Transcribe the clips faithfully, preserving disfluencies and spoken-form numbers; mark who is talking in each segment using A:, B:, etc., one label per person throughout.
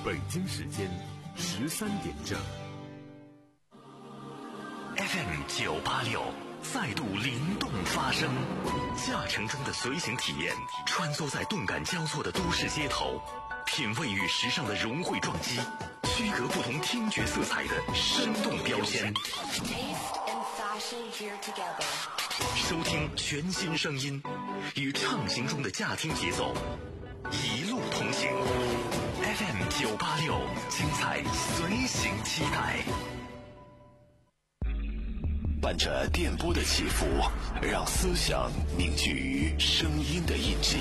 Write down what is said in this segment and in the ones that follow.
A: 北京时间十三点整。
B: F M 九八六再度灵动发声，驾乘中的随行体验，穿梭在动感交错的都市街头，品味与时尚的融汇撞击，区隔不同听觉色彩的生动标签。收听全新声音，与畅行中的驾听节奏，一路同行。F M 九八六，精彩随行期待。
C: 伴着电波的起伏，让思想凝聚于声音的印记，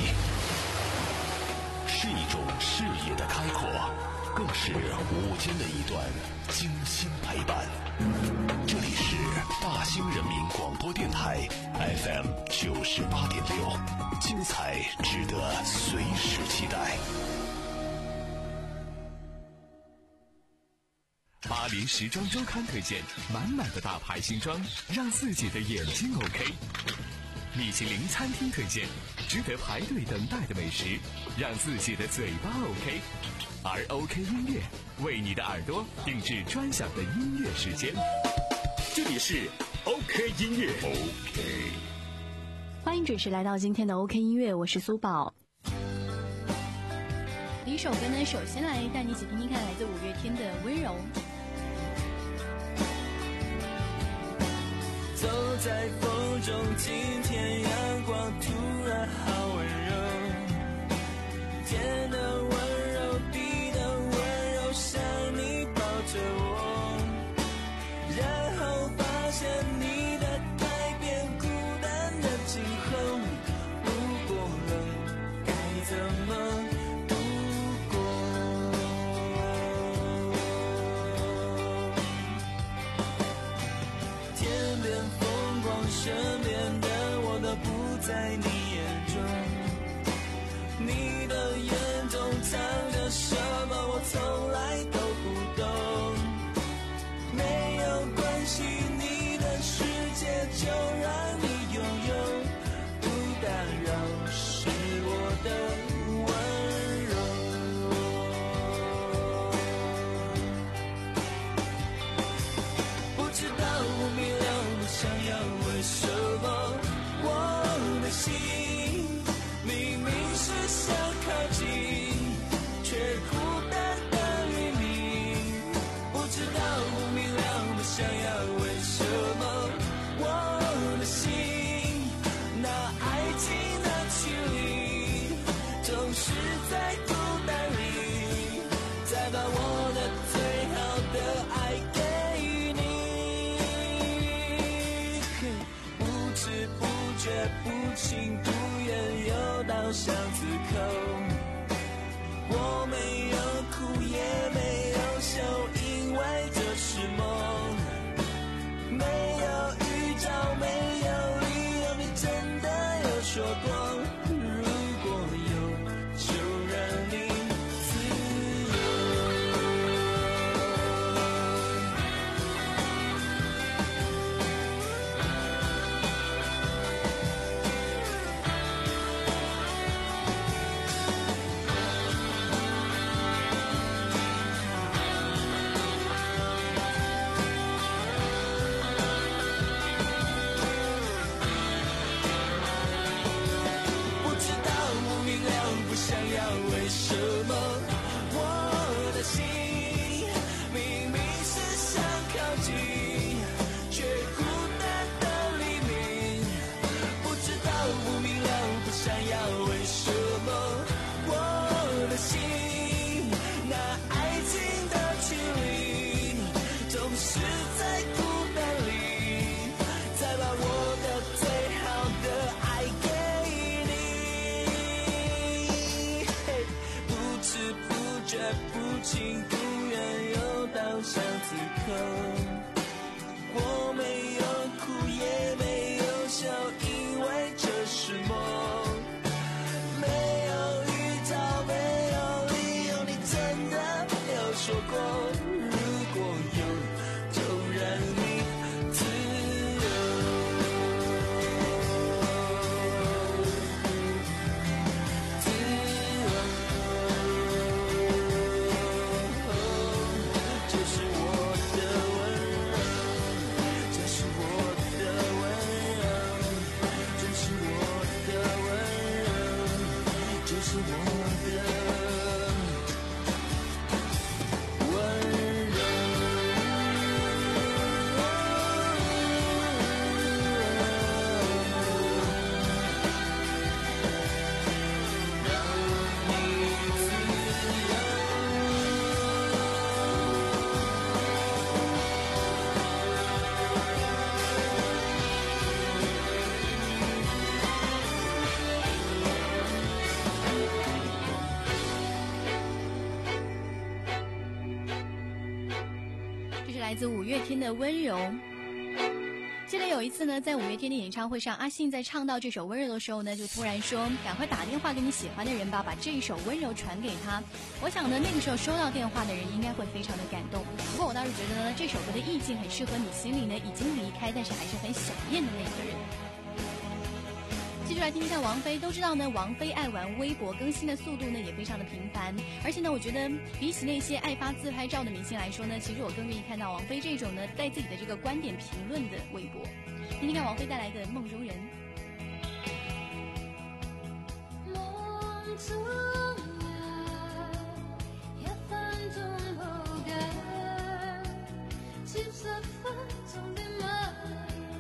C: 是一种视野的开阔，更是午间的一段精心陪伴。这里是大兴人民广播电台 F M 九十八点六，精彩值得随时期待。
D: 巴黎时装周刊推荐满满的大牌新装，让自己的眼睛 OK。米其林餐厅推荐值得排队等待的美食，让自己的嘴巴 OK。而 OK 音乐为你的耳朵定制专享的音乐时间。这里是 OK 音乐 OK。
E: 欢迎准时来到今天的 OK 音乐，我是苏宝。第一首歌呢，首先来带你一起听听看来自五月天的温柔。
F: 走在风中，今天阳光突然好温柔，天的温柔，地的温柔，像你抱着我，然后发现你的改变，孤单的今后，路过了该怎么度过？天边风光，身边的我都不在你眼中，你的眼中藏着什么，我从来都不懂。没有关系，你的世界就让你拥有，不打扰是我的温柔。不知道不明了，不想要为什么，我的心明明是想靠近，却孤单的黎明。不知道不明了，不想要为什么，我的心那爱情的距离，总是在孤单里，再把我的最好的爱给你。不知不觉，不情不愿，又到巷子口，我没有哭也没有笑，因为这是梦。没有预兆，没有理由，你真的有说过，如果有就让你自由。想要为什么，我的心明明是想靠近，却孤单的黎明。不知道不明了，不想要为什么，我的心那爱情的距离，总是在孤单里，再把我的最好的爱给不觉不情不愿，又到巷子口，我没有哭也没有笑，因为这是梦。没有预兆，没有理由，你真的有说过，如果有就让你自由。
E: 来自五月天的温柔。记得有一次呢，在五月天的演唱会上，阿信在唱到这首温柔的时候呢，就突然说赶快打电话给你喜欢的人吧，把这一首温柔传给他。我想呢，那个时候收到电话的人应该会非常的感动。不过我倒是觉得呢，这首歌的意境很适合你心里呢已经离开但是还是很想念的那个人。继续来听听看王菲。都知道呢，王菲爱玩微博，更新的速度呢也非常的频繁。而且呢，我觉得比起那些爱发自拍照的明星来说呢，其实我更愿意看到王菲这种呢带自己的这个观点评论的微博。听听看王菲带来的《梦中人》。
G: 梦中人，一分鐘抱緊，接十分鐘的吻。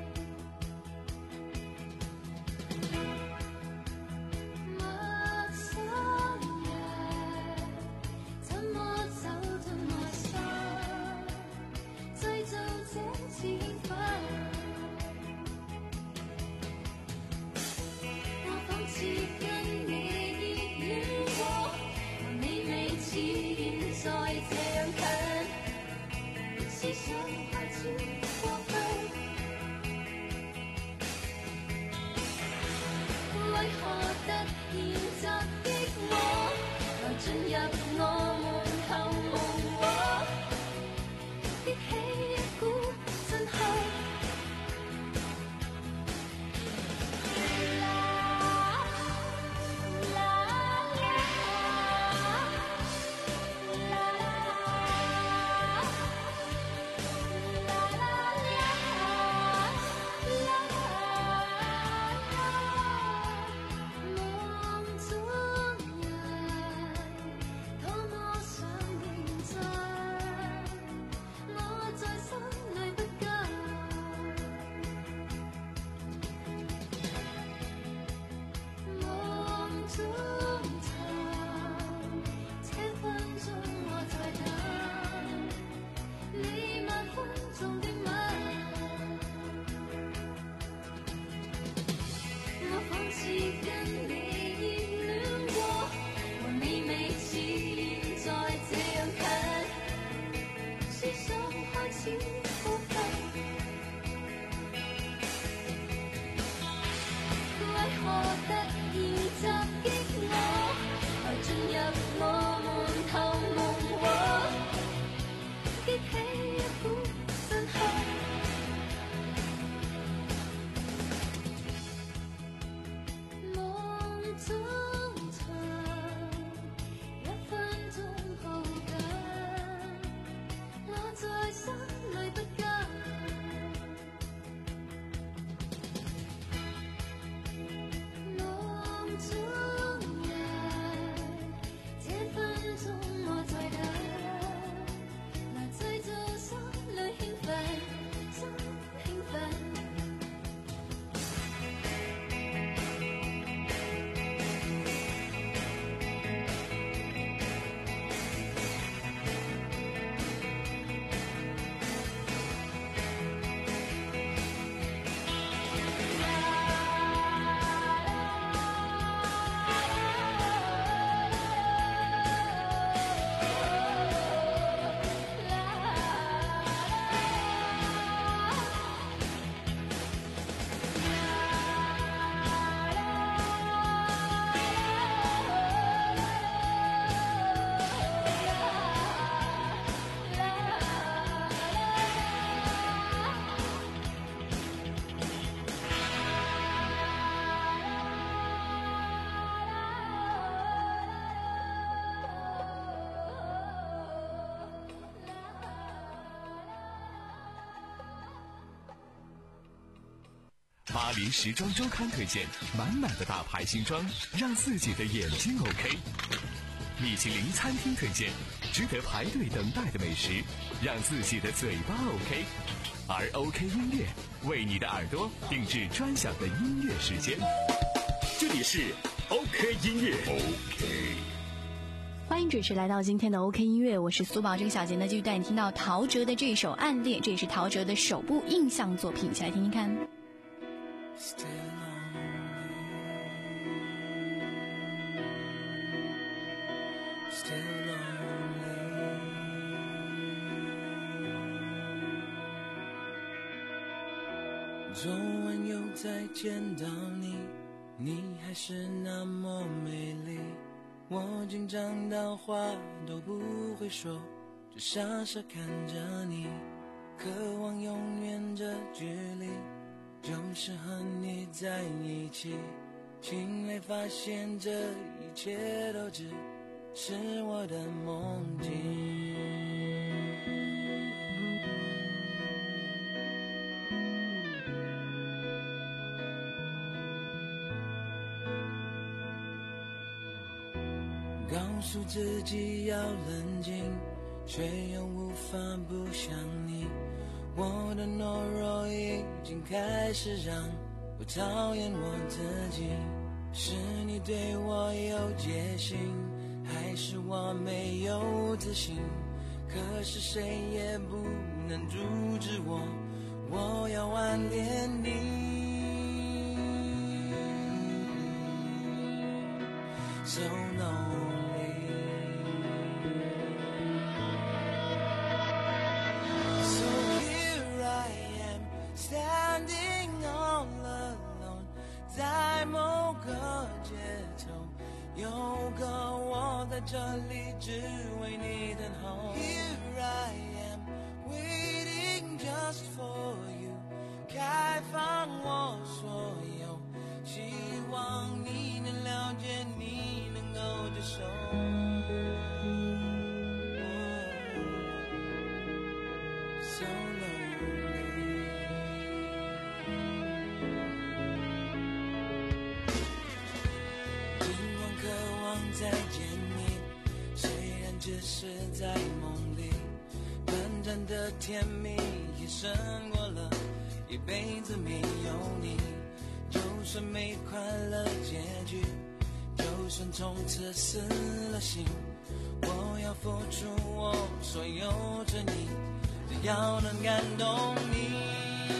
D: 巴黎时装周刊推荐，满满的大牌新装，让自己的眼睛 OK。 米其林餐厅推荐，值得排队等待的美食，让自己的嘴巴 OK。而 OK 音乐为你的耳朵定制专享的音乐时间。
A: 这里是 OK 音乐
C: OK。
E: 欢迎准时来到今天的 OK 音乐，我是苏宝。这个小节呢，继续带你听到陶喆的这首《暗恋》，这也是陶喆的首部印象作品，一起来听听看。
F: 昨晚又再见到你，你还是那么美丽，我紧张到话都不会说，就傻傻看着你，渴望永远的距离，就是和你在一起。醒来发现这一切都只是我的梦境。告诉自己要冷静，却又无法不想你。我的懦弱已经开始让我讨厌我自己。是你对我有戒心，还是我没有自信？可是谁也不能阻止我，我要挽恋你。So lonely, so here I am, standing all alone， 在某个街头，有个我在这里只为你等候。Here I am, waiting just for you， 开放我所有，希望你能了解，你能够接受。So lonely， 今晚渴望再见你，虽然只是在梦里，短暂的甜蜜也胜过了一辈子没有你。就算没快乐结局，就算从此死了心，我要付出我所有诚意，只要能感动你。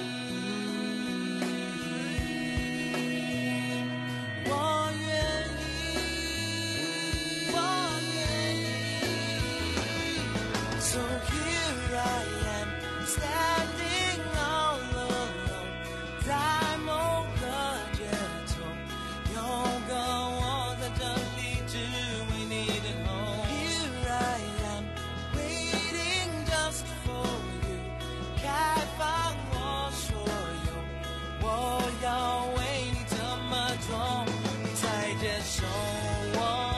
F: 我愿意，我愿意。So here I am, standing all alone， 在某个街头，有个我在这里只为你等候。Here I am, waiting just for you， 开放我所有，我要为你怎么做，你才接受我。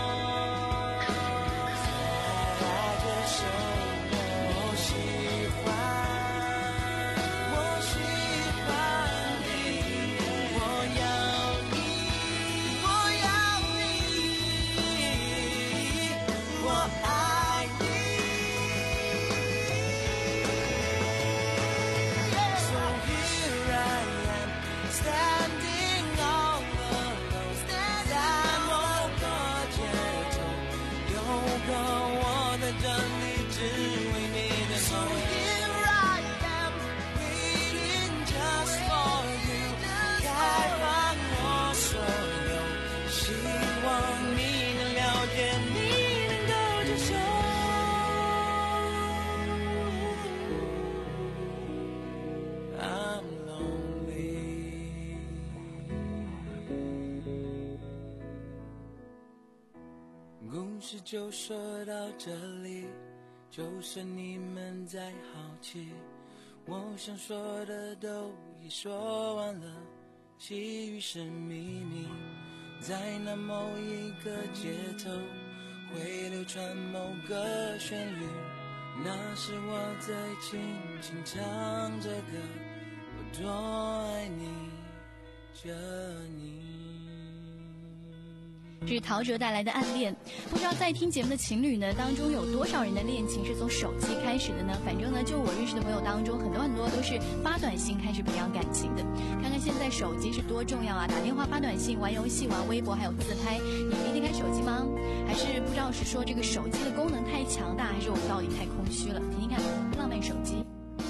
F: 故事就说到这里，就算你们再好奇，我想说的都已说完了，其余是秘密。在那某一个街头，会流传某个旋律，那是我在轻轻唱着歌，我多爱你着你。
E: 这是陶喆带来的《暗恋》。不知道在听节目的情侣呢当中有多少人的恋情是从手机开始的呢？反正呢就我认识的朋友当中，很多很多都是发短信开始培养感情的。看看现在手机是多重要啊，打电话、发短信、玩游戏、玩微博还有自拍，你离得开手机吗？还是不知道是说这个手机的功能太强大，还是我们到底太空虚了？听听看浪漫手机。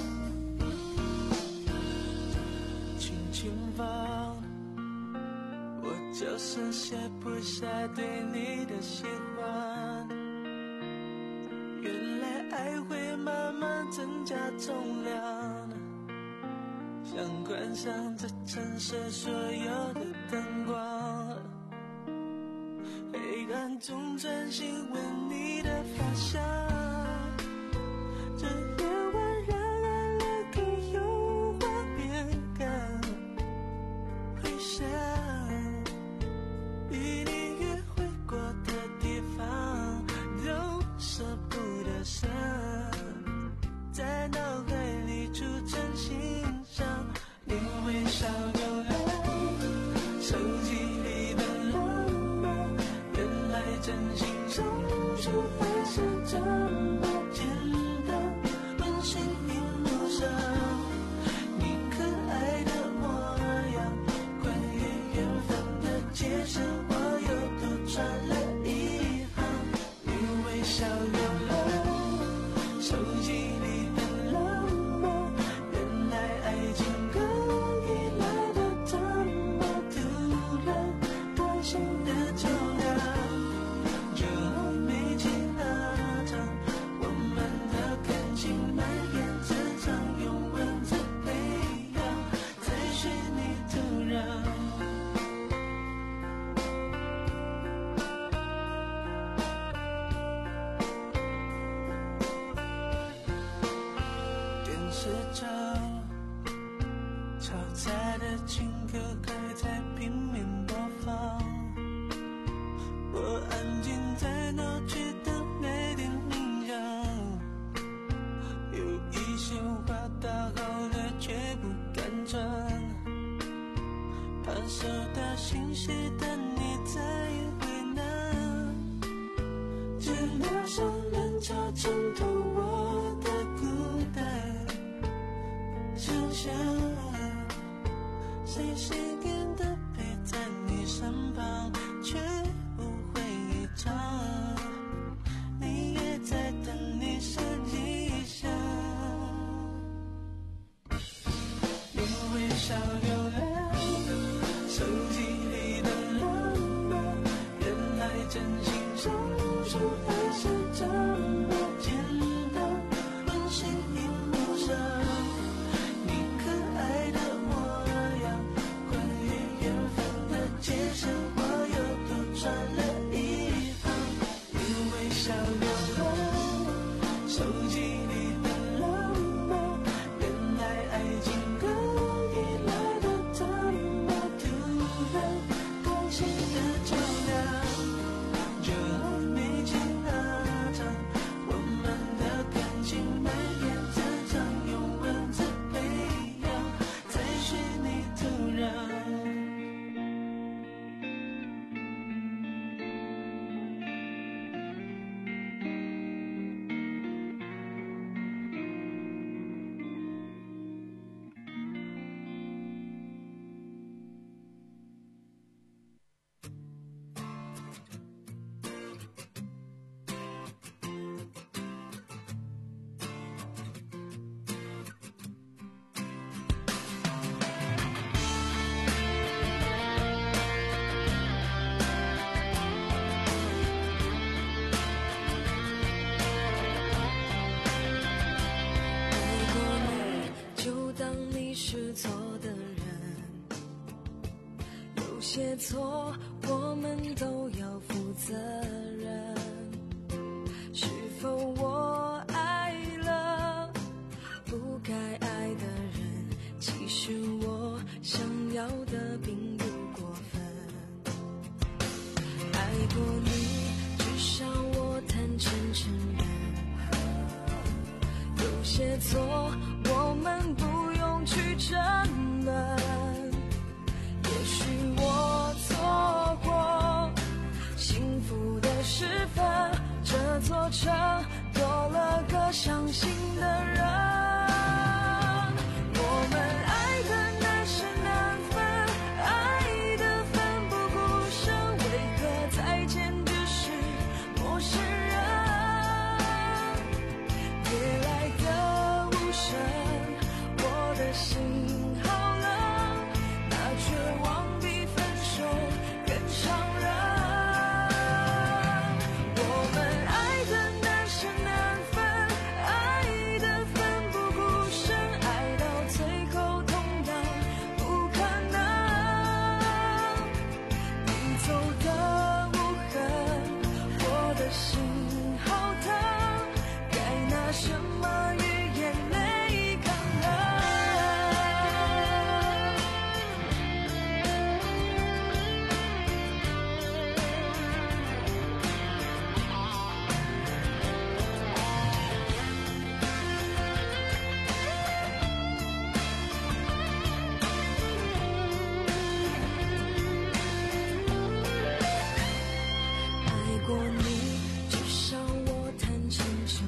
F: 轻轻放，我就是卸不下对你的喜欢。原来爱会慢慢增加重量，想关上这城市所有的灯光，黑暗中专心闻你的发香。这夜晚让爱留给有画面感，回想与你约会过的地方，都舍不得删，在脑海里储存欣赏。你微笑有爱，手机里的浪漫，原来真心相处还是这么简单。温馨屏幕上你可爱的模样，关于缘分的介绍我又多传了一行。你微笑有爱，手机里的浪漫，原来爱情可以来得这么突然，短信的重量就没几那长，我们的感情蔓延成长，用文字培养，再寻你土壤。电视上炒菜的情歌还在拼命播放，我安静在闹区等来电铃响，有一些话打好了却不敢传，怕收到信息但你在为难，只留下人潮衬托我的孤单。想想谁谁点的陪在你身旁，却不会一场，你也在等你手机响。你微笑有爱，手机里的浪漫，原来真心相处还是这么简单。温馨屏幕上你可爱的模样，关于缘分的介绍我又多传了一行。你微笑有爱，手机里的浪漫，原来爱情可以来得这么突然，感情的重量就没几那长，我们的感情蔓延成长，用文字培养，再寻你土壤。爱过你，就当你是错的人，有些错我们都要负责任。是否我爱了不该爱的人？其实我想要的并不过分。爱过你，至少我坦诚承认。有些错我们不用去争论，也许我错过， 时分，这座城多了个伤心的人。我们爱的难舍难分，爱的奋不顾身，为何再见只是陌生人？夜来的无声，我的心好冷，那绝望比分手更伤人。我们爱的难舍难分，爱的奋不顾身，爱到最后痛到不可能。你走的无痕，我的心好疼，该拿什么与眼泪抗衡？爱过你，至少我谈清楚，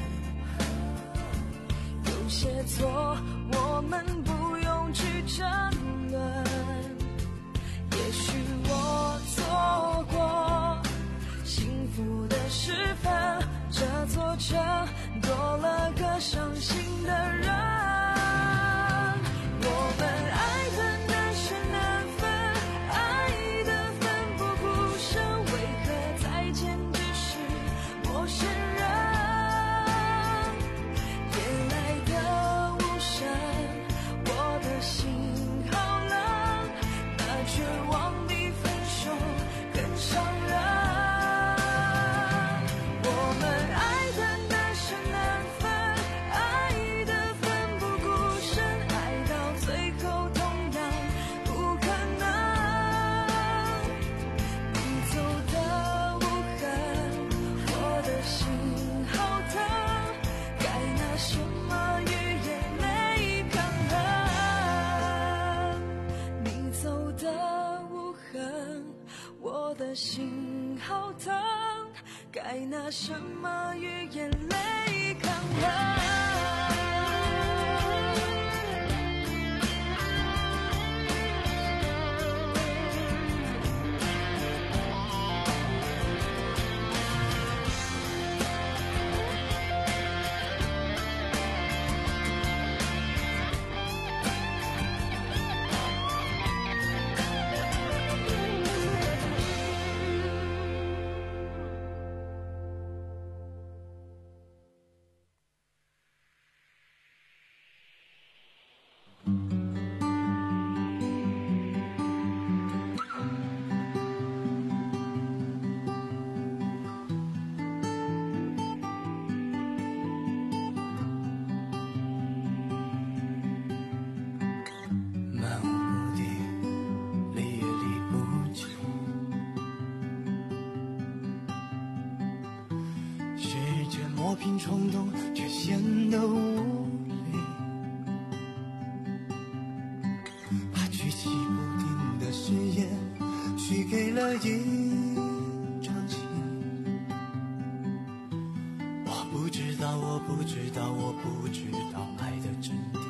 F: 有些错我们不用去争论。也许我错过幸福的时分，这座城多了个伤心的人。我们爱的难舍难分，爱的奋不顾身，为何再见只是陌生人？夜来的无声，我的心好冷，那绝望比分手更伤人。我们爱的难舍难分，爱的奋不顾身，爱到最后痛到不可能。你走的无痕，我的心好疼，该拿什么与眼泪抗衡？你走的无痕，我的心好疼，该拿什么与眼泪抗衡？漫无目的，离也离不去。时间磨平冲动，却显得无力。把举棋不定的誓言许给了一场戏。我不知道，我不知道，我不知道爱的真谛。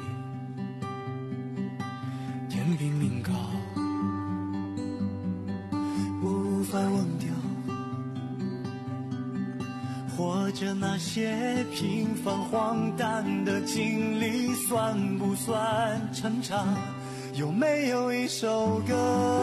F: 天平命高，无法忘掉。或者那些平凡荒诞的经历，算不算成长？有没有一首歌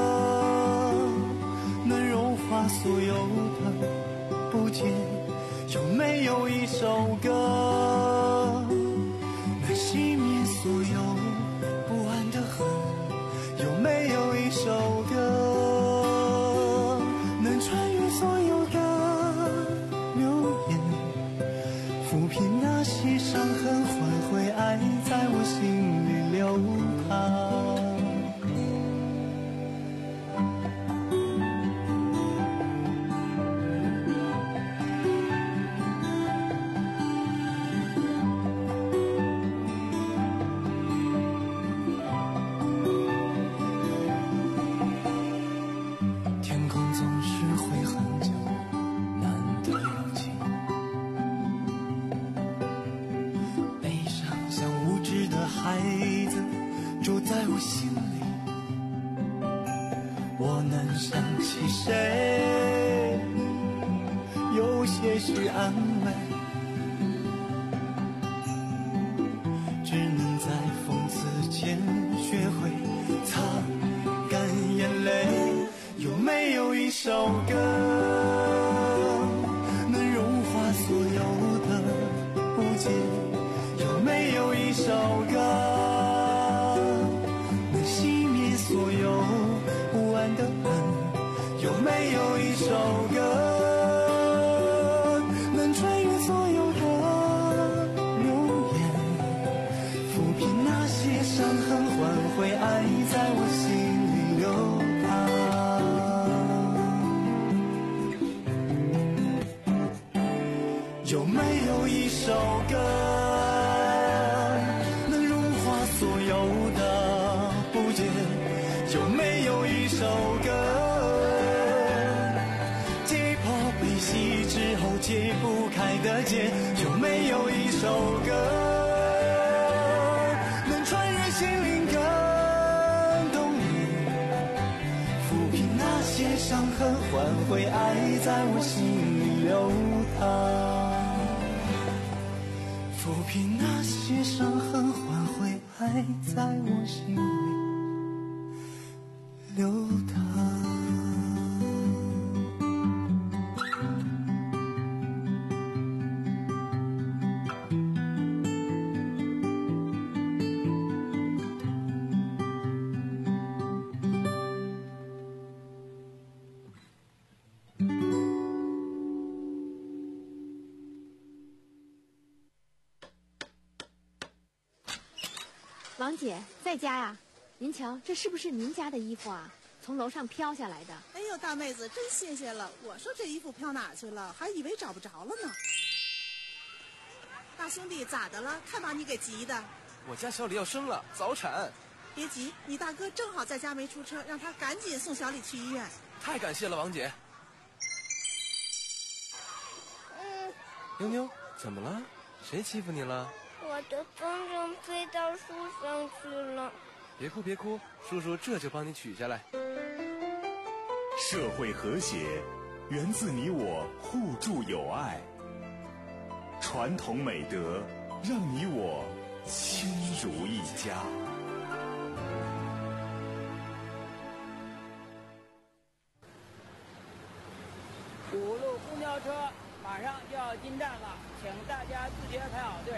F: 能融化所有的不解？有没有一首歌能熄灭所有不安的恨？有没有一首歌能穿越所有的流言，抚平那些伤痕，换回爱在我心里流淌？天空总是会很久，难孩子住在我心里，我能想起谁？有些是安慰，只能在讽刺间学会擦干眼泪。有没有一首歌能融化所有的不解？有没有一首歌能熄灭所有不安的恨？有没有一首歌能穿越所有的流言，抚平那些伤痕，换回爱在我心里流淌？有没有一首歌能融化所有的不解？有没有一首歌解破悲喜之后解不开的结？有没有一首歌能穿越心灵更动人，抚平那些伤痕，换回爱在我心里流淌？抚平那些伤痕，换回爱在我心里流淌。
H: 王姐在家呀？您瞧，这是不是您家的衣服啊？从楼上飘下来的。
I: 哎呦，大妹子，真谢谢了！我说这衣服飘哪去了，还以为找不着了呢。大兄弟，咋的了？看把你给急的。
J: 我家小李要生了，早产。
I: 别急，你大哥正好在家没出车，让他赶紧送小李去医院。
J: 太感谢了，王姐。
K: 嗯。
J: 妞妞，怎么了？谁欺负你了？
K: 我的风筝飞到树上去了。
J: 别哭别哭，叔叔这就帮你取下来。
A: 社会和谐源自你我互助友爱，传统美德让你我亲如一家。
L: 五路公交车马上就要进站了，请大家自觉排好队。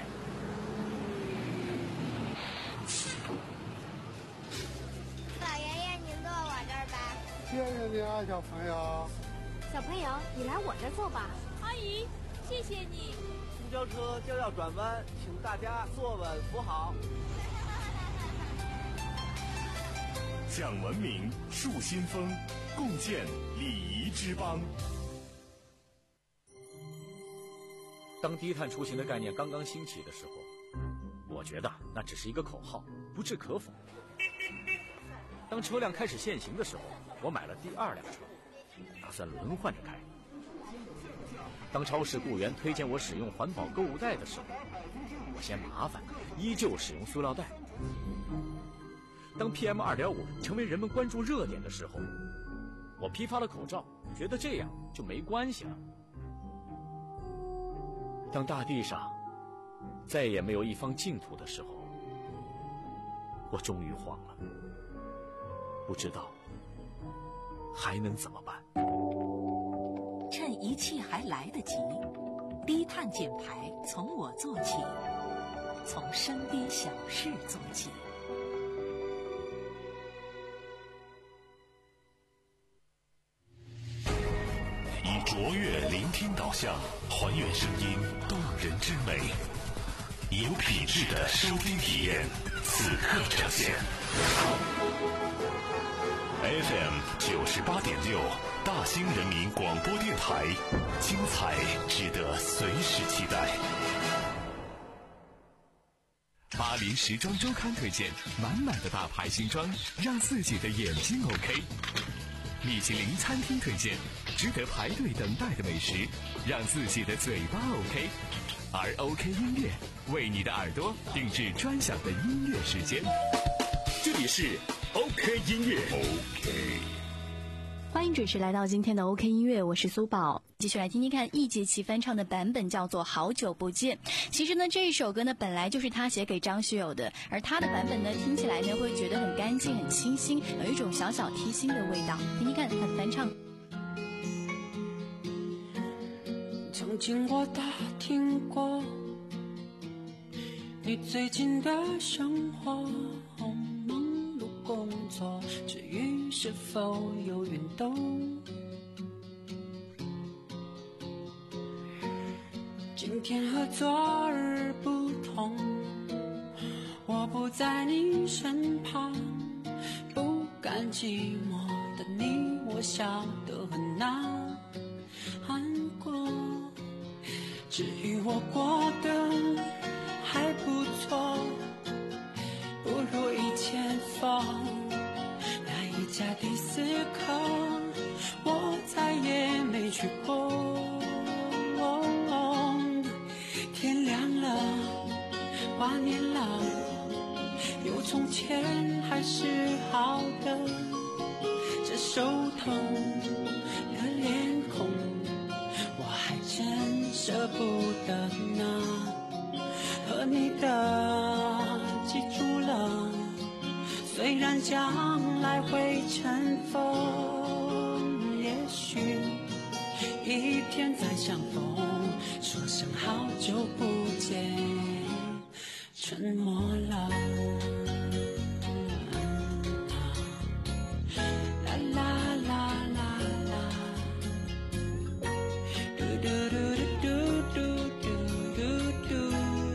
K: 老爷爷，您坐我这儿吧。
M: 谢谢你啊，小朋友。
H: 小朋友，你来我这儿坐吧。
N: 阿姨，谢谢你。
O: 公交车就要转弯，请大家坐稳扶好。
A: 讲文明，树新风，共建礼仪之邦。
P: 当低碳出行的概念刚刚兴起的时候，我觉得那只是一个口号，不置可否。当车辆开始限行的时候，我买了第二辆车，打算轮换着开。当超市雇员推荐我使用环保购物袋的时候，我嫌麻烦，依旧使用塑料袋。当 P M 二点五 成为人们关注热点的时候，我批发了口罩，觉得这样就没关系了。当大地上再也没有一方净土的时候，我终于慌了，不知道还能怎么办。
Q: 趁一切还来得及，低碳减排从我做起，从身边小事做起。
C: 以卓越聆听导向，还原声音动人之美，有品质的收听体验，此刻呈现。F M 九十八点六，大兴人民广播电台，精彩值得随时期待。
D: 巴黎时装周刊推荐，满满的大牌新装，让自己的眼睛 OK。 米其林餐厅推荐，值得排队等待的美食，让自己的嘴巴 OK。而 OK 音乐为你的耳朵定制专享的音乐时间。
B: 这里是 OK 音乐
E: OK， 欢迎准时来到今天的 OK 音乐，我是苏宝。继续来听听看易烊千翻唱的版本，叫做《好久不见》。其实呢，这一首歌呢本来就是他写给张学友的，而他的版本呢听起来呢会觉得很干净、很清新，有一种小小贴心的味道。听听看他的翻唱。
F: 曾经我打听过你最近的生活，忙碌工作，至于是否有运动。今天和昨日不同，我不在你身旁，不甘寂寞的你，我笑得很难过。至于我过得还不错，不如以前放那一家第四课，我再也没去过。天亮了，挂念了，有从前还是好的，这手痛的脸孔，我还真舍不得呢。和你的记住了，虽然将来会尘封，也许一天再相逢，说声好久不见，沉默了。啦啦啦啦啦，嘟嘟嘟嘟嘟嘟嘟嘟，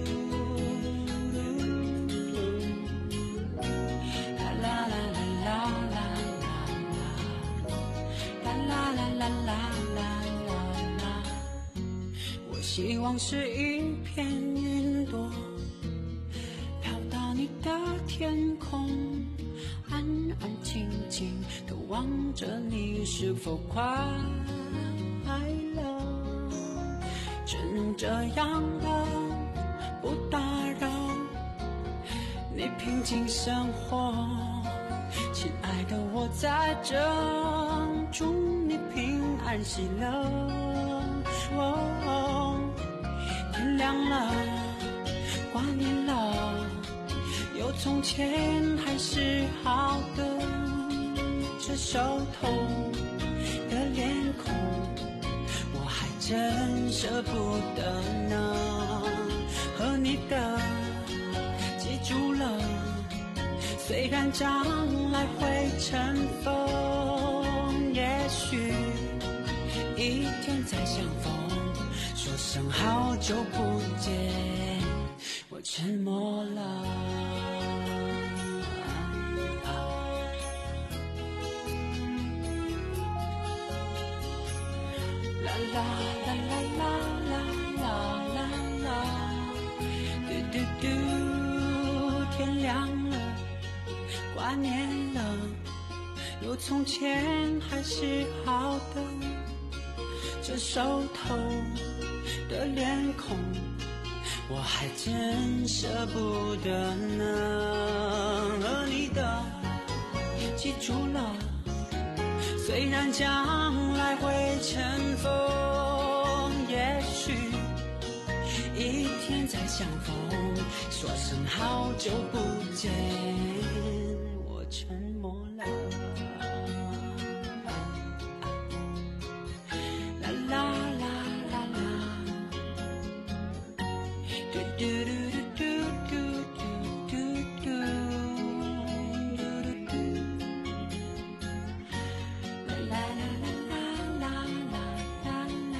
F: 啦啦啦啦啦啦啦啦啦啦啦啦。希望是一片云朵，飘到你的天空，安安静静地望着你是否快乐。真这样了，不打扰你平静生活，亲爱的我在这，祝你平安喜乐。哦，天亮了，挂念了，有从前还是好的，这手痛的脸孔，我还真舍不得呢。和你的记住了，虽然将来会尘封，也许一天再相逢，说声好久不见，我沉默了。啦啦啦啦啦啦啦啦，嘟嘟嘟，天亮了，挂念了，有从前还是好的，这手头的脸孔，我还真舍不得呢。和你的记住了，虽然将来会尘封，也许一天再相逢，说声好久不见，我沉默了。啦啦啦啦啦，嘟嘟嘟嘟嘟嘟嘟嘟，啦啦啦啦啦啦啦啦，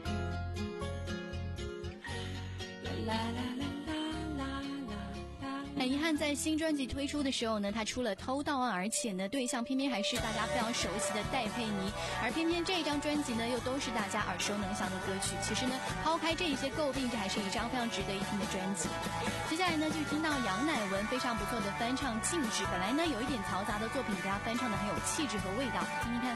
F: 啦啦啦啦啦啦啦。
E: 很遗憾，在新专辑推出的时候呢，他出了《偷盗案》，而且呢，对象偏偏还是大家非常熟悉的戴佩妮，而偏偏这一张专辑呢，又都是大家耳熟能详的歌曲。其实呢，抛开这一些诟病，这还是一张非常值得一听的专辑。接下来呢，就听到杨乃文非常不错的翻唱《静止》，本来呢有一点嘈杂的作品，给他翻唱的很有气质和味道，听听看。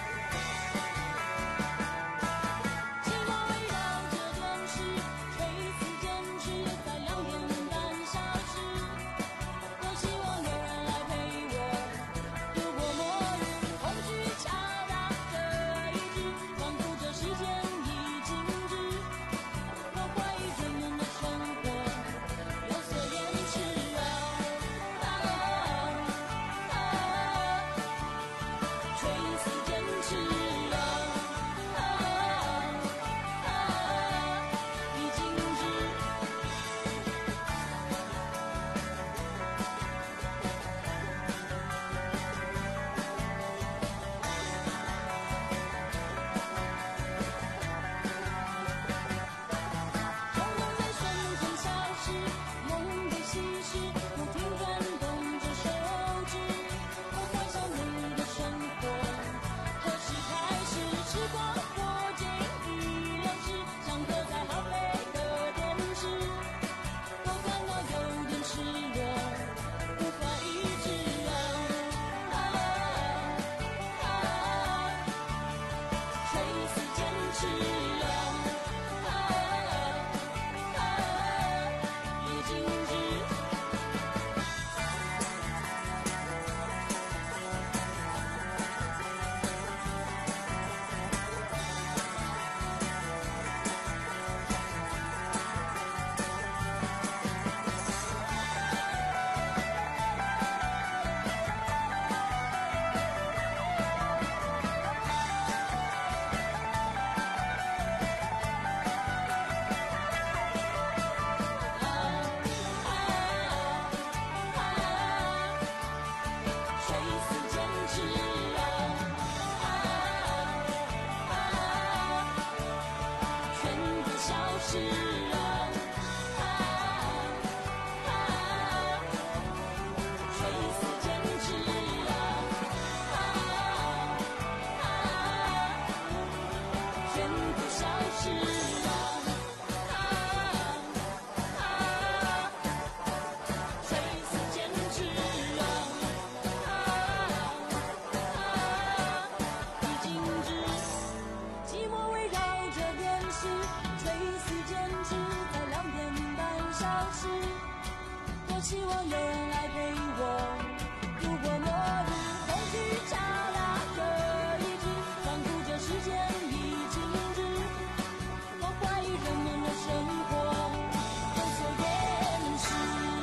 F: 希望有人来陪我度过末日，空虚刹那的意志，环顾这世间已静止，我怀疑人们的生活有所掩饰。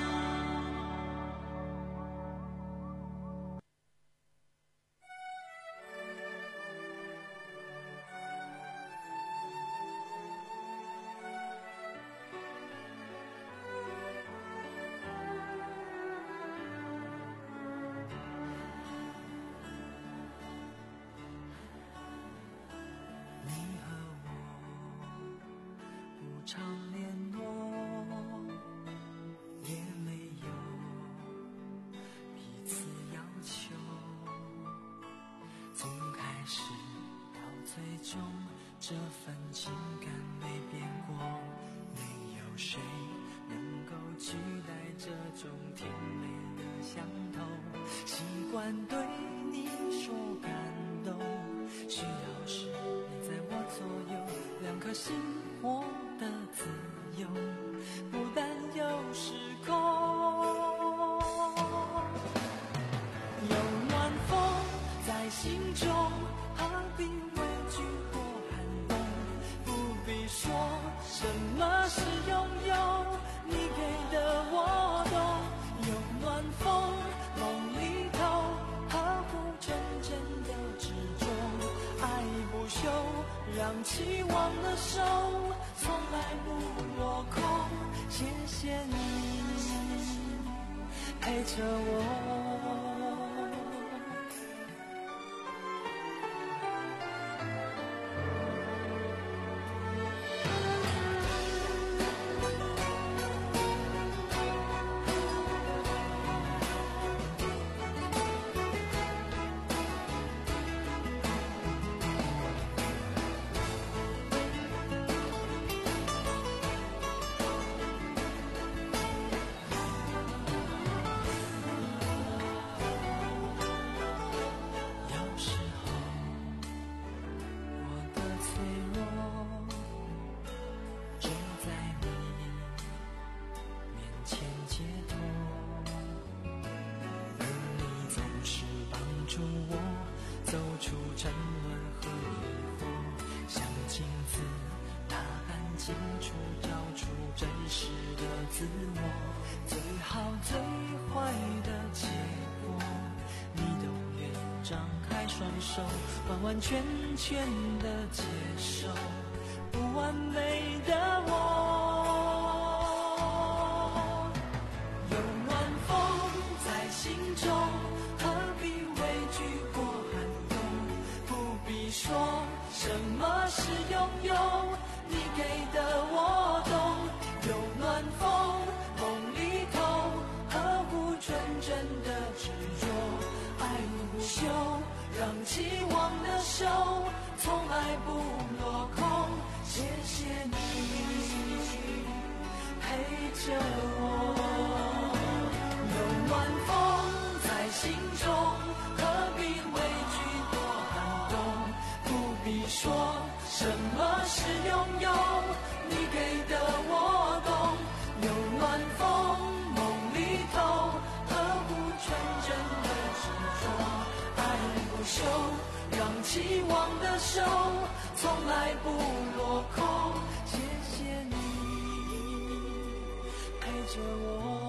F: 常联络，也没有彼此要求。从开始到最终，这份情感没变过。没有谁能够取代这种甜美的相同。习惯对你说感动，需要时你在我左右，两颗心活的自由，不但有时空，有暖风在心中，何必畏惧过寒冬？不必说什么是拥有，你给的我懂。有暖风梦里头，呵护纯真的执着，爱不休，让期望的手从来不落空，谢谢你陪着我。 清楚找出真实的自我，最好最坏的结果你都愿张开双手，完完全全的接受不完美的我。有暖风在心中，何必畏惧过寒冬，不必说什么是拥有，你给的我懂。有暖风梦里头，呵护纯真的执着，爱不休，让期望的手从来不落空。谢谢你陪着我，有暖风在心中，何必畏惧过寒冬，不必说什么是拥有，你给的我懂。有暖风梦里头，呵护纯真的执着，爱不休，让期望的手从来不落空。谢谢你陪着我。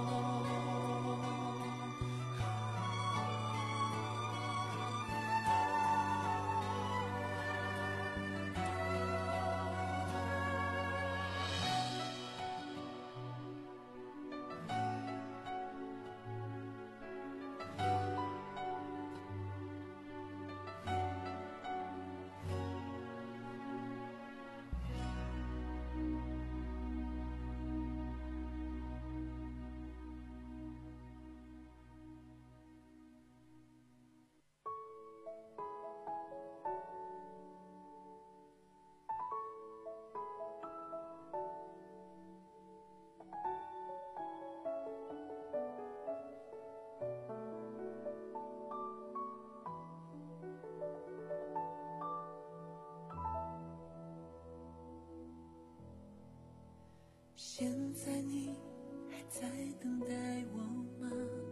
F: 现在你还在等待我吗？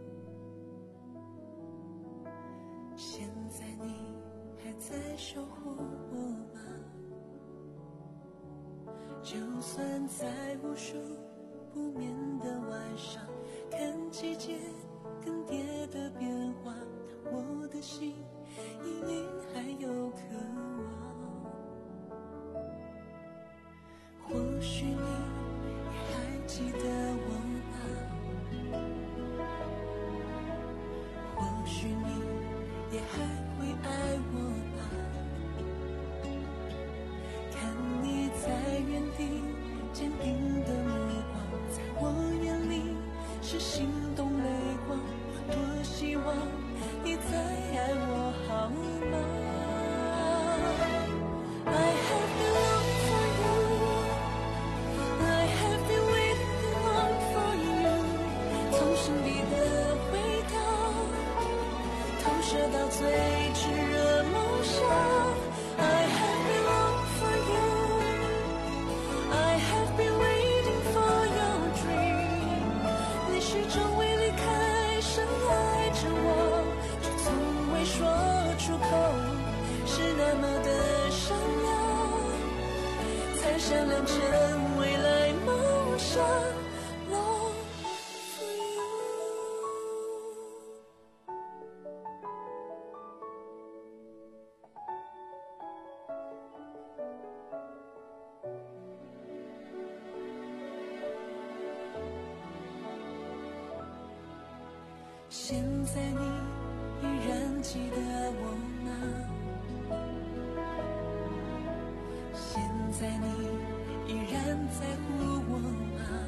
F: 现在你还在守护我吗？就算在无数不眠的晚上，看季节更迭的变化，但我的心依然还有渴望。或许你还记得我吗？或许你也还会爱我吧？看你在原地坚定的目光，在我眼里是心动泪光。我多希望你再爱我好吗？ I have been longing for you, I have been waiting long for you， 从心底的回答，投射到最炙热梦想。I have been longing for you, I have been waiting for your dream， 你始终未离开，深爱着我，却从未说出口，是那么的善良，才闪亮成未来梦想。Long for you。现在你依然记得我吗？现在你依然在乎我吗？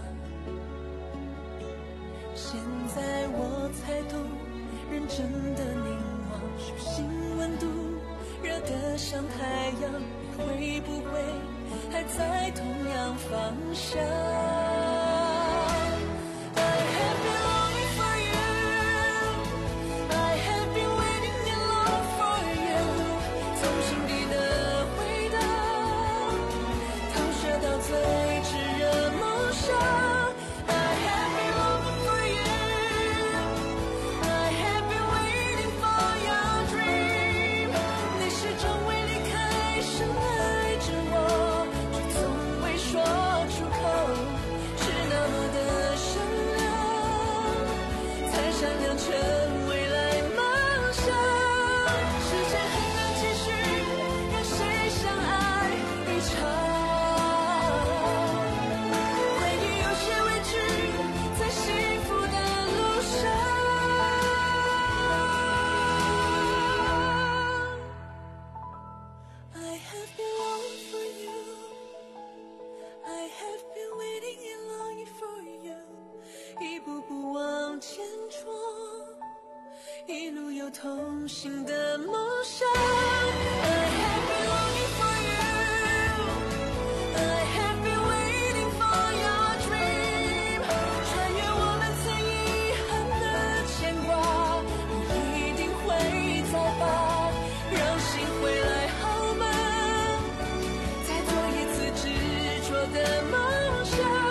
F: 现在我才懂，认真的凝望，手心温度热得像太阳，你会不会还在同样方向？说心的梦想。I have been longing for you, I have been waiting for your dream。 穿越我们曾遗憾的牵挂，你一定会在吧？让心回来好吗？再做一次执着的梦想。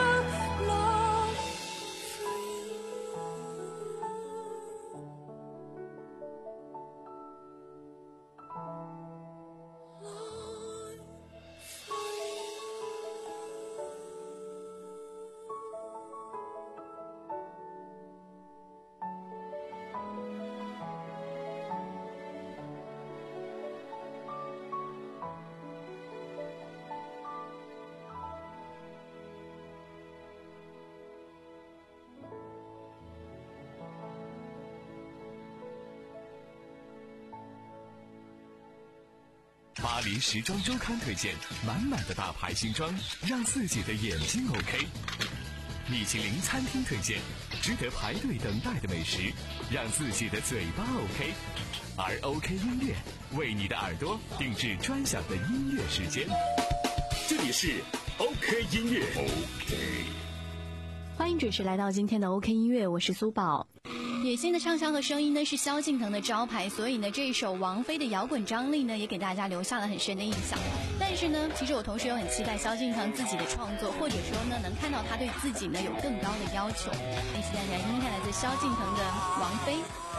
D: 巴黎时装周刊推荐满满的大牌新装，让自己的眼睛 OK。米其林餐厅推荐值得排队等待的美食，让自己的嘴巴 OK。而 OK 音乐为你的耳朵定制专享的音乐时间。
B: 这里是 OK 音乐 OK。
E: 欢迎准时来到今天的 OK 音乐，我是苏宝。野性的唱腔和声音呢是萧敬腾的招牌，所以呢这一首王菲的摇滚张力呢也给大家留下了很深的印象。但是呢其实我同时又很期待萧敬腾自己的创作，或者说呢能看到他对自己呢有更高的要求。一起大家听听看来自萧敬腾的王菲。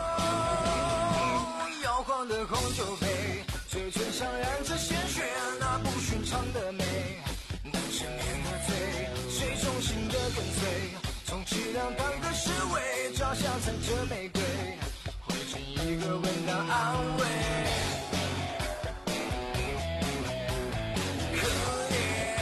F: 摇晃的红酒杯，嘴唇上染着鲜血，那不寻常的美，难赦免的罪，谁忠心的跟随，充其量当个侍卫，脚下踩着玫瑰，汇成一个温暖安慰。可怜，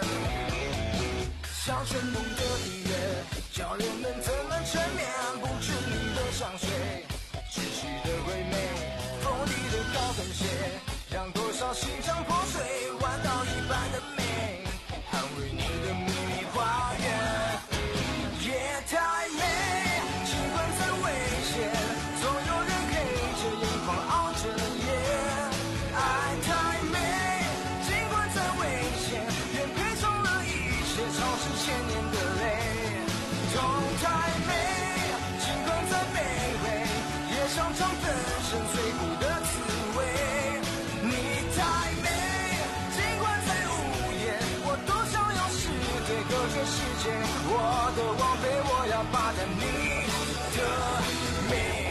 F: 像春梦的音乐，叫人们怎么沉眠，不知你的香水，窒息的唯美，锋利的高跟鞋，让多少心肠破碎，弯道一般的美，捍卫你的秘密花园。夜太美，尽管再危险，总有人黑着眼眶熬着夜。爱太美，尽管再危险，愿配送了一切超市千年的泪。痛太美，尽管再卑微，也想尝粉身碎骨的滋味。你太美，尽管再无言，我都想用诗对隔绝世界。我的王妃，我要霸占你的美。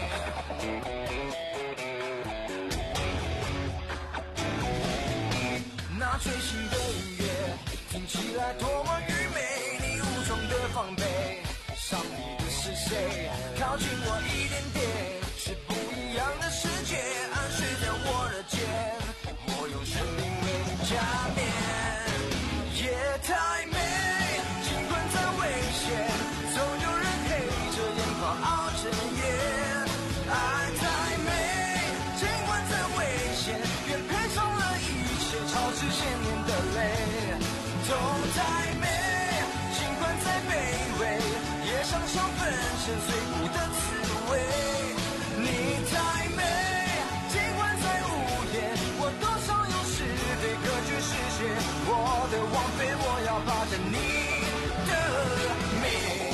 F: 那吹熄的音乐听起来多么愚昧，你无从的防备，上帝的是谁？靠近我一点点，是不一样的世界，安睡在我的肩，我用生命为你加冕。夜太美，尽管再危险，总有人黑着眼眶熬着夜。爱太美，尽管再危险，愿配送了一切超支千年的泪。痛太美，尽管再卑微，也想尝粉身碎骨的滋味。你太美，尽管再无言，我多想用诗对隔绝世界。我的王妃，我要霸占你的美。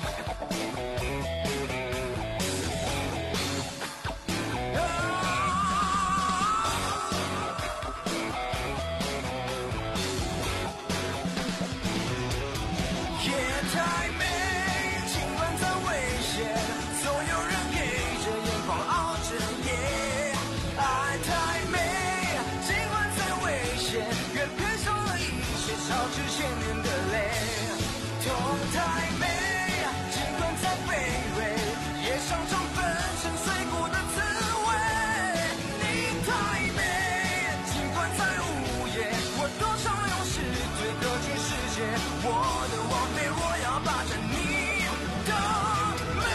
F: 夜太美，尽管再危险，总有人给着眼眶熬着夜。爱太美，尽管再危险，愿配送了一切超支千年的泪。痛太美，尽管再卑微，也想尝粉身碎骨的滋味。你太美，尽管再无言，我多想用诗对隔绝世界。我的王妃，我要霸占你的美。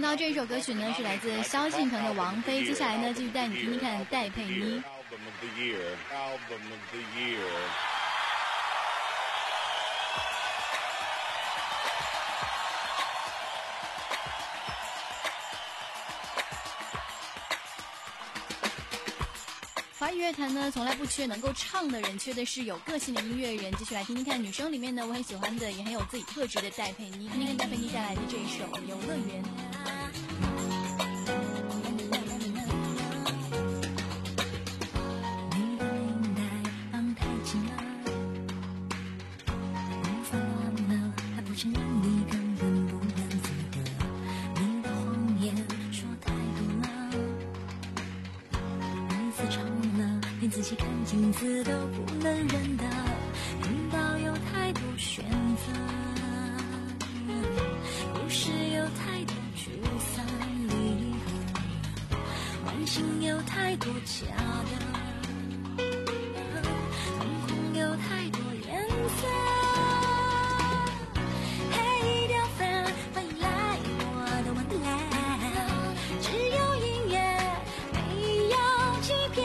E: 到这首歌曲呢，是来自萧敬腾的《王菲》。接下来呢，继续带你听听看戴佩妮。华语乐坛呢，从来不缺能够唱的人，缺的是有个性的音乐人。继续来听听看，女生里面呢，我很喜欢的，也很有自己特质的戴佩妮。听听看戴佩妮带来的这一首《游乐园》。
F: 自己看镜子都不能忍的，频道有太多选择，故事有太多聚散离合，关心有太多假的，瞳孔有太多颜色。Hey dear friend， 欢迎来我的 Wonderland， 只有音乐，没有欺骗。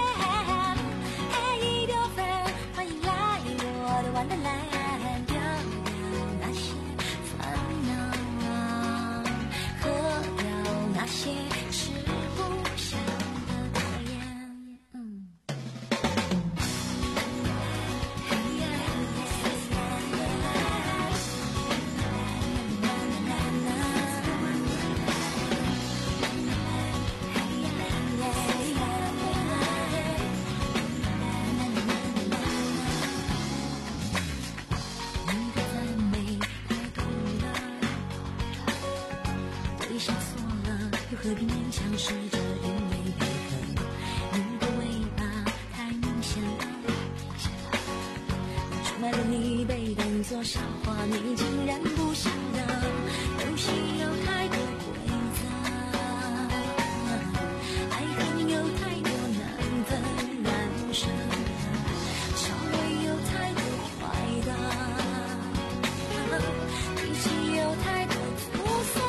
F: 玩的来丢掉那些烦恼，喝掉那些吃不下的讨厌。嗯。何必勉强试着因为配合，你的尾巴太明显了，出卖了你被当作笑话，你竟然不晓得游戏有太多规则，爱恨有太多难分难舍，稍微有太多坏的，脾气有太多粗涩。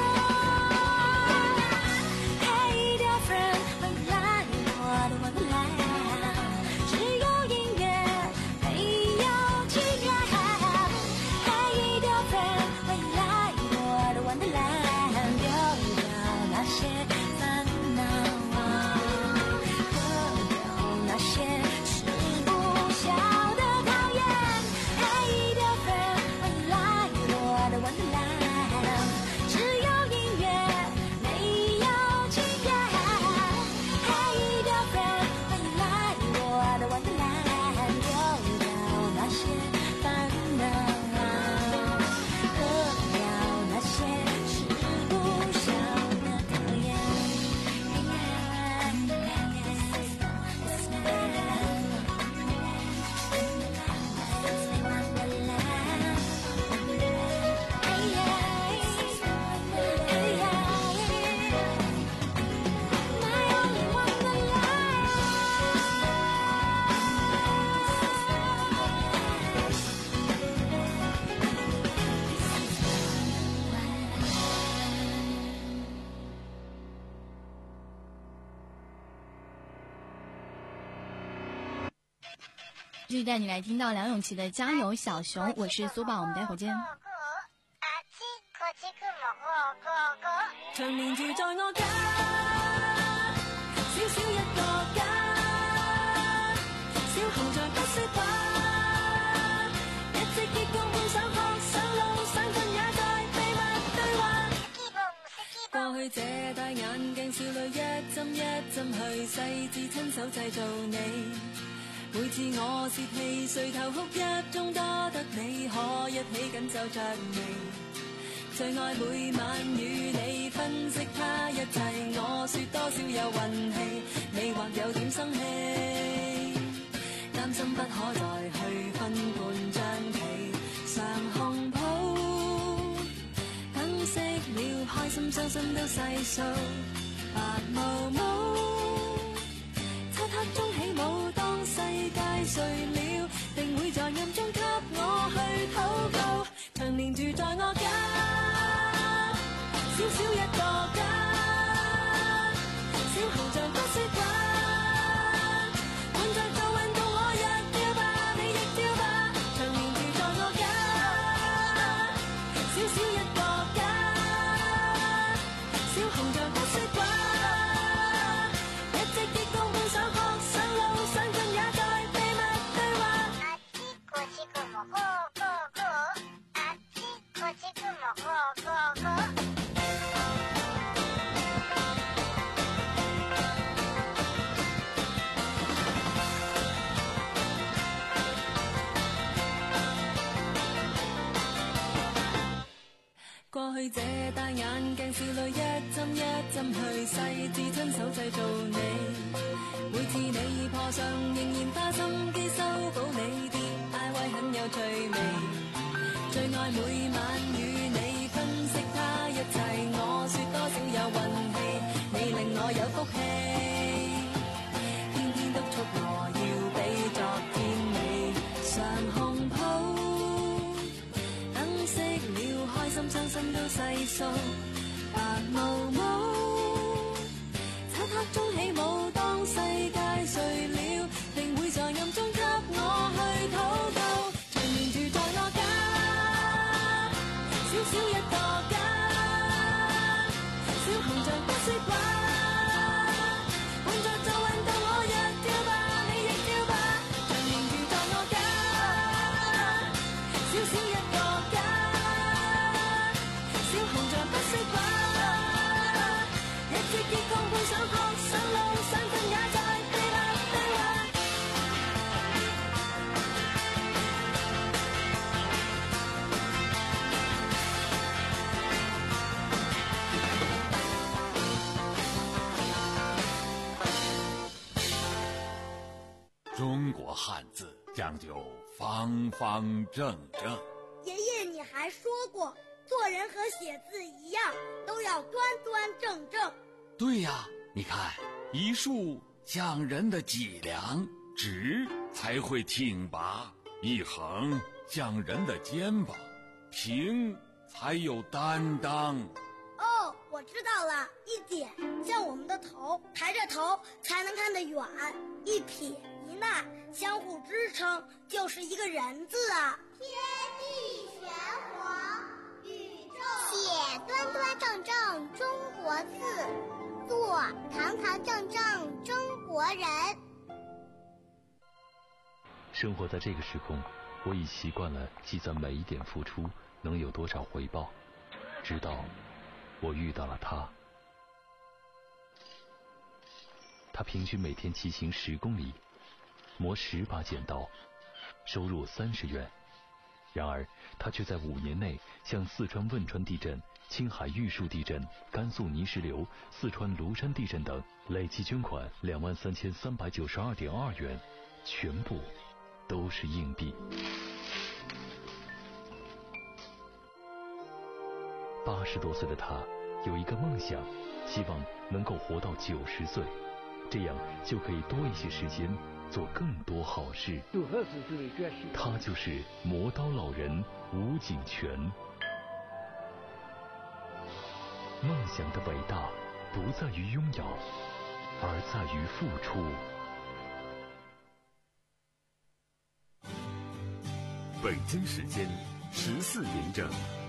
E: 继续带你来听到梁咏琪的《加油小熊》，我是苏宝，我们待会儿见。
F: 長年住在我家，小小一個家，小熊在不識畫，一直結過夢想學上路，上進也在秘密對話。過去這戴眼鏡少女一針一針去細緻親手製造你。每次我泄氣垂頭哭泣中多得你可一起緊皺着眉，最愛每晚與你分析他一切，我說多少有運氣，你或有點生氣，擔心不可再去分半張被上紅鋪，等息了開心傷心都細數，白毛毛漆黑中起舞，當世界睡了，定會在暗中給我去禱告。長年住在我家，小小一個家。 去這戴眼鏡少女一針一針去細緻親手製造你，每次你破相仍然花心機修補你 D I Y 很有趣味，最愛每晚與你分析他一切，我說多少有運氣，你令我有福氣，天天督促我要比昨天美，上紅鋪等熄了，開心傷心都細數，白毛毛漆黑中起舞，當世界睡了，定會在暗中給我去禱告，長眠住在我家，小小一個家，小紅像不說話，換着做運動我日跳吧，你亦跳吧，長眠住在我家，小小一個家，小紅像不說話，日節結構碰上學上路上陣也在飛啦飛啦。
R: 中国汉字讲究方方正正。
S: 爷爷，你还说过，做人和写字一样，都要端端正正。
R: 对呀，你看，一竖讲人的脊梁，直才会挺拔；一横讲人的肩膀，平才有担当。
S: 哦，我知道了，一点像我们的头，抬着头才能看得远；一撇一捺相互支撑，就是一个人字啊。
T: 天地玄黄，宇宙写端端正正中国字，做堂堂正正中国人。
C: 生活在这个时空，我已习惯了计算每一点付出能有多少回报，直到我遇到了他。他平均每天骑行十公里，磨十把剪刀，收入三十元。然而他却在五年内向四川汶川地震、青海玉树地震、甘肃泥石流、四川庐山地震等累计捐款两万三千三百九十二点二元，全部都是硬币。八十多岁的他有一个梦想，希望能够活到九十岁，这样就可以多一些时间做更多好事。他就是磨刀老人吴景全。梦想的伟大不在于拥有，而在于付出。
U: 北京时间十四点整。